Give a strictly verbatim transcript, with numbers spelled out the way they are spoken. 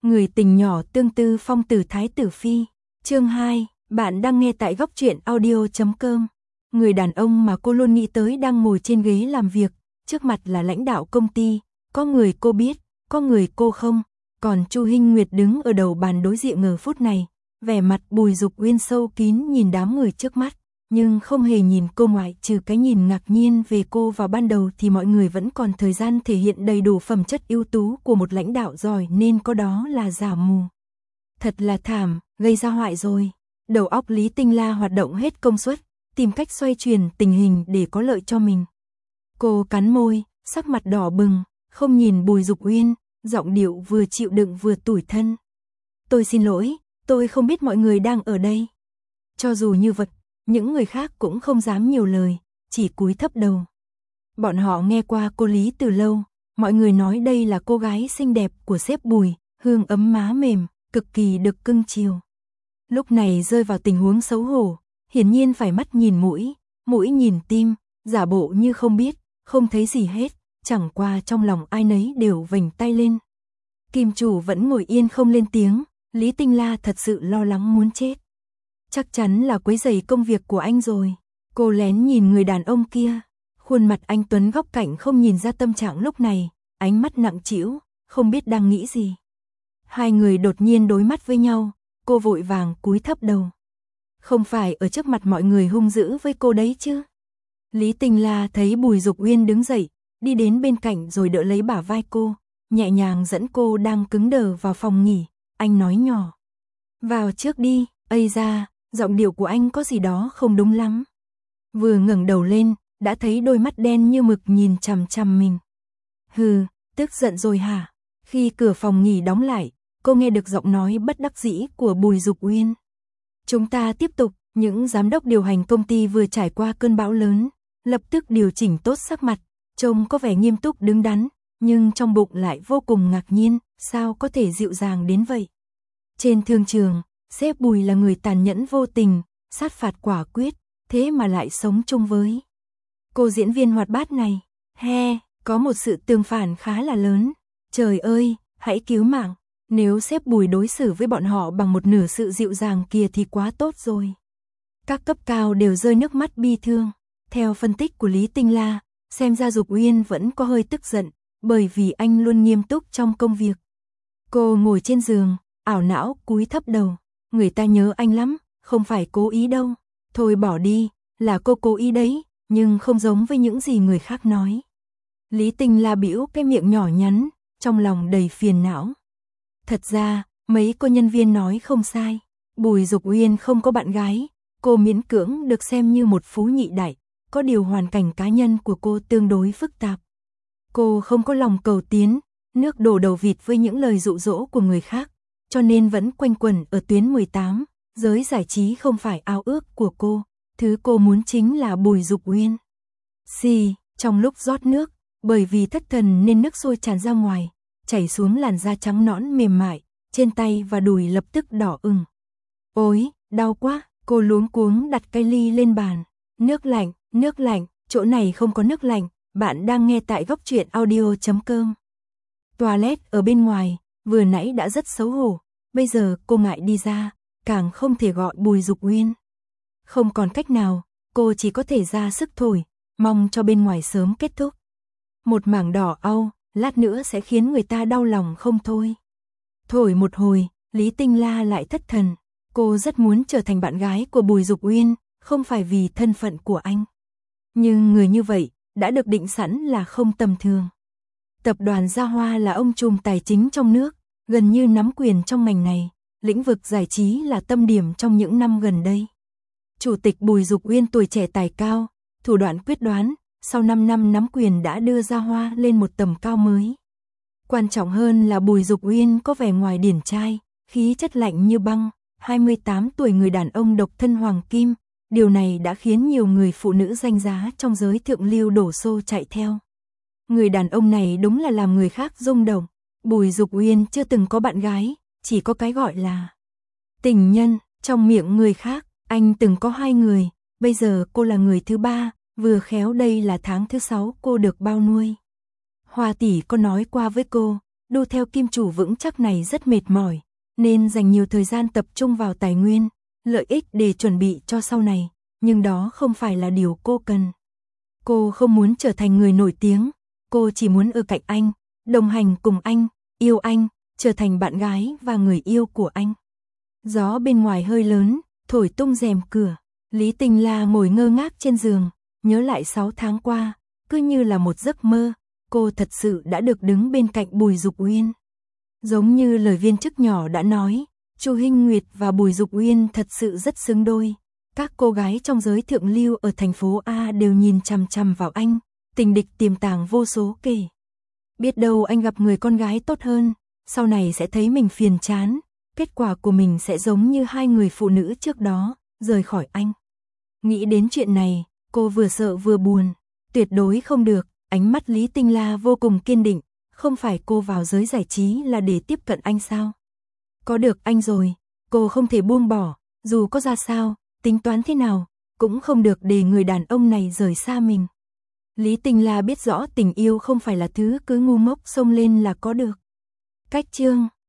Người tình nhỏ tương tư phong tử thái tử phi. Chương hai, bạn đang nghe tại góc truyện audio chấm com. Người đàn ông mà cô luôn nghĩ tới đang ngồi trên ghế làm việc, trước mặt là lãnh đạo công ty, có người cô biết, có người cô không, còn Chu Hinh Nguyệt đứng ở đầu bàn đối diện ngờ phút này, vẻ mặt Bùi Dục Uyên sâu kín nhìn đám người trước mắt, nhưng không hề nhìn cô, ngoại trừ cái nhìn ngạc nhiên về cô vào ban đầu thì mọi người vẫn còn thời gian thể hiện đầy đủ phẩm chất ưu tú của một lãnh đạo giỏi nên có đó là giả mù. Thật là thảm, gây ra hoại rồi. Đầu óc Lý Tinh La hoạt động hết công suất, tìm cách xoay chuyển tình hình để có lợi cho mình. Cô cắn môi, sắc mặt đỏ bừng, không nhìn Bùi Dục Uyên, giọng điệu vừa chịu đựng vừa tủi thân. Tôi xin lỗi, tôi không biết mọi người đang ở đây. Cho dù như vậy, những người khác cũng không dám nhiều lời, chỉ cúi thấp đầu. Bọn họ nghe qua cô Lý từ lâu, mọi người nói đây là cô gái xinh đẹp của sếp Bùi, hương ấm má mềm, cực kỳ được cưng chiều. Lúc này rơi vào tình huống xấu hổ, hiển nhiên phải mắt nhìn mũi, mũi nhìn tim, giả bộ như không biết, không thấy gì hết, chẳng qua trong lòng ai nấy đều vểnh tay lên. Kim chủ vẫn ngồi yên không lên tiếng, Lý Tinh La thật sự lo lắng muốn chết. Chắc chắn là quấy rầy công việc của anh rồi. Cô lén nhìn người đàn ông kia, khuôn mặt anh tuấn góc cạnh không nhìn ra tâm trạng lúc này, ánh mắt nặng trĩu, không biết đang nghĩ gì. Hai người đột nhiên đối mắt với nhau, cô vội vàng cúi thấp đầu. Không phải ở trước mặt mọi người hung dữ với cô đấy chứ? Lý Tinh La thấy Bùi Dục Uyên đứng dậy, đi đến bên cạnh rồi đỡ lấy bả vai cô, nhẹ nhàng dẫn cô đang cứng đờ vào phòng nghỉ. Anh nói nhỏ, vào trước đi. Ây da, giọng điệu của anh có gì đó không đúng lắm. Vừa ngẩng đầu lên, đã thấy đôi mắt đen như mực nhìn chằm chằm mình. Hừ, tức giận rồi hả? Khi cửa phòng nghỉ đóng lại, cô nghe được giọng nói bất đắc dĩ của Bùi Dục Uyên. Chúng ta tiếp tục. Những giám đốc điều hành công ty vừa trải qua cơn bão lớn, lập tức điều chỉnh tốt sắc mặt, trông có vẻ nghiêm túc đứng đắn, nhưng trong bụng lại vô cùng ngạc nhiên, sao có thể dịu dàng đến vậy. Trên thương trường, sếp Bùi là người tàn nhẫn vô tình, sát phạt quả quyết, thế mà lại sống chung với cô diễn viên hoạt bát này. He, có một sự tương phản khá là lớn. Trời ơi, hãy cứu mạng. Nếu sếp Bùi đối xử với bọn họ bằng một nửa sự dịu dàng kia thì quá tốt rồi. Các cấp cao đều rơi nước mắt bi thương. Theo phân tích của Lý Tinh La, xem ra Dục Uyên vẫn có hơi tức giận, bởi vì anh luôn nghiêm túc trong công việc. Cô ngồi trên giường, ảo não cúi thấp đầu. Người ta nhớ anh lắm, không phải cố ý đâu. Thôi bỏ đi, là cô cố ý đấy, nhưng không giống với những gì người khác nói. Lý Tinh La bĩu cái miệng nhỏ nhắn, trong lòng đầy phiền não. Thật ra, mấy cô nhân viên nói không sai. Bùi Dục Uyên không có bạn gái, cô miễn cưỡng được xem như một phú nhị đại, có điều hoàn cảnh cá nhân của cô tương đối phức tạp. Cô không có lòng cầu tiến, nước đổ đầu vịt với những lời dụ dỗ của người khác, cho nên vẫn quanh quẩn ở tuyến mười tám, giới giải trí không phải ao ước của cô, thứ cô muốn chính là Bùi Dục Uyên. Xì, trong lúc rót nước, bởi vì thất thần nên nước sôi tràn ra ngoài, chảy xuống làn da trắng nõn mềm mại, trên tay và đùi lập tức đỏ ửng. Ôi, đau quá, cô luống cuống đặt cái ly lên bàn. Nước lạnh, nước lạnh, chỗ này không có nước lạnh, bạn đang nghe tại góc truyện audio chấm com. Toilet ở bên ngoài, vừa nãy đã rất xấu hổ, bây giờ cô ngại đi ra, càng không thể gọi Bùi Dục Uyên. Không còn cách nào, cô chỉ có thể ra sức thổi, mong cho bên ngoài sớm kết thúc. Một mảng đỏ au, lát nữa sẽ khiến người ta đau lòng không thôi. Thổi một hồi, Lý Tinh La lại thất thần. Cô rất muốn trở thành bạn gái của Bùi Dục Uyên, không phải vì thân phận của anh. Nhưng người như vậy, đã được định sẵn là không tầm thường. Tập đoàn Gia Hoa là ông trùm tài chính trong nước, gần như nắm quyền trong ngành này, lĩnh vực giải trí là tâm điểm trong những năm gần đây. Chủ tịch Bùi Dục Uyên tuổi trẻ tài cao, thủ đoạn quyết đoán, sau năm năm nắm quyền đã đưa Gia Hoa lên một tầm cao mới. Quan trọng hơn là Bùi Dục Uyên có vẻ ngoài điển trai, khí chất lạnh như băng, hai mươi tám tuổi người đàn ông độc thân hoàng kim, điều này đã khiến nhiều người phụ nữ danh giá trong giới thượng lưu đổ xô chạy theo. Người đàn ông này đúng là làm người khác rung động. Bùi Dục Uyên chưa từng có bạn gái, chỉ có cái gọi là tình nhân, trong miệng người khác, anh từng có hai người, bây giờ cô là người thứ ba, vừa khéo đây là tháng thứ sáu cô được bao nuôi. Hoa tỷ có nói qua với cô, đu theo kim chủ vững chắc này rất mệt mỏi, nên dành nhiều thời gian tập trung vào tài nguyên, lợi ích để chuẩn bị cho sau này, nhưng đó không phải là điều cô cần. Cô không muốn trở thành người nổi tiếng, cô chỉ muốn ở cạnh anh, đồng hành cùng anh, yêu anh, trở thành bạn gái và người yêu của anh. Gió bên ngoài hơi lớn, thổi tung rèm cửa, Lý Tình La ngồi ngơ ngác trên giường, nhớ lại sáu tháng qua, cứ như là một giấc mơ, cô thật sự đã được đứng bên cạnh Bùi Dục Uyên. Giống như lời viên chức nhỏ đã nói, Chu Hinh Nguyệt và Bùi Dục Uyên thật sự rất xứng đôi. Các cô gái trong giới thượng lưu ở thành phố A đều nhìn chằm chằm vào anh, tình địch tiềm tàng vô số kể. Biết đâu anh gặp người con gái tốt hơn, sau này sẽ thấy mình phiền chán, kết quả của mình sẽ giống như hai người phụ nữ trước đó, rời khỏi anh. Nghĩ đến chuyện này, cô vừa sợ vừa buồn, tuyệt đối không được, ánh mắt Lý Tinh La vô cùng kiên định, không phải cô vào giới giải trí là để tiếp cận anh sao? Có được anh rồi, cô không thể buông bỏ, dù có ra sao, tính toán thế nào, cũng không được để người đàn ông này rời xa mình. Lý Tinh La biết rõ tình yêu không phải là thứ cứ ngu ngốc xông lên là có được. Cách chương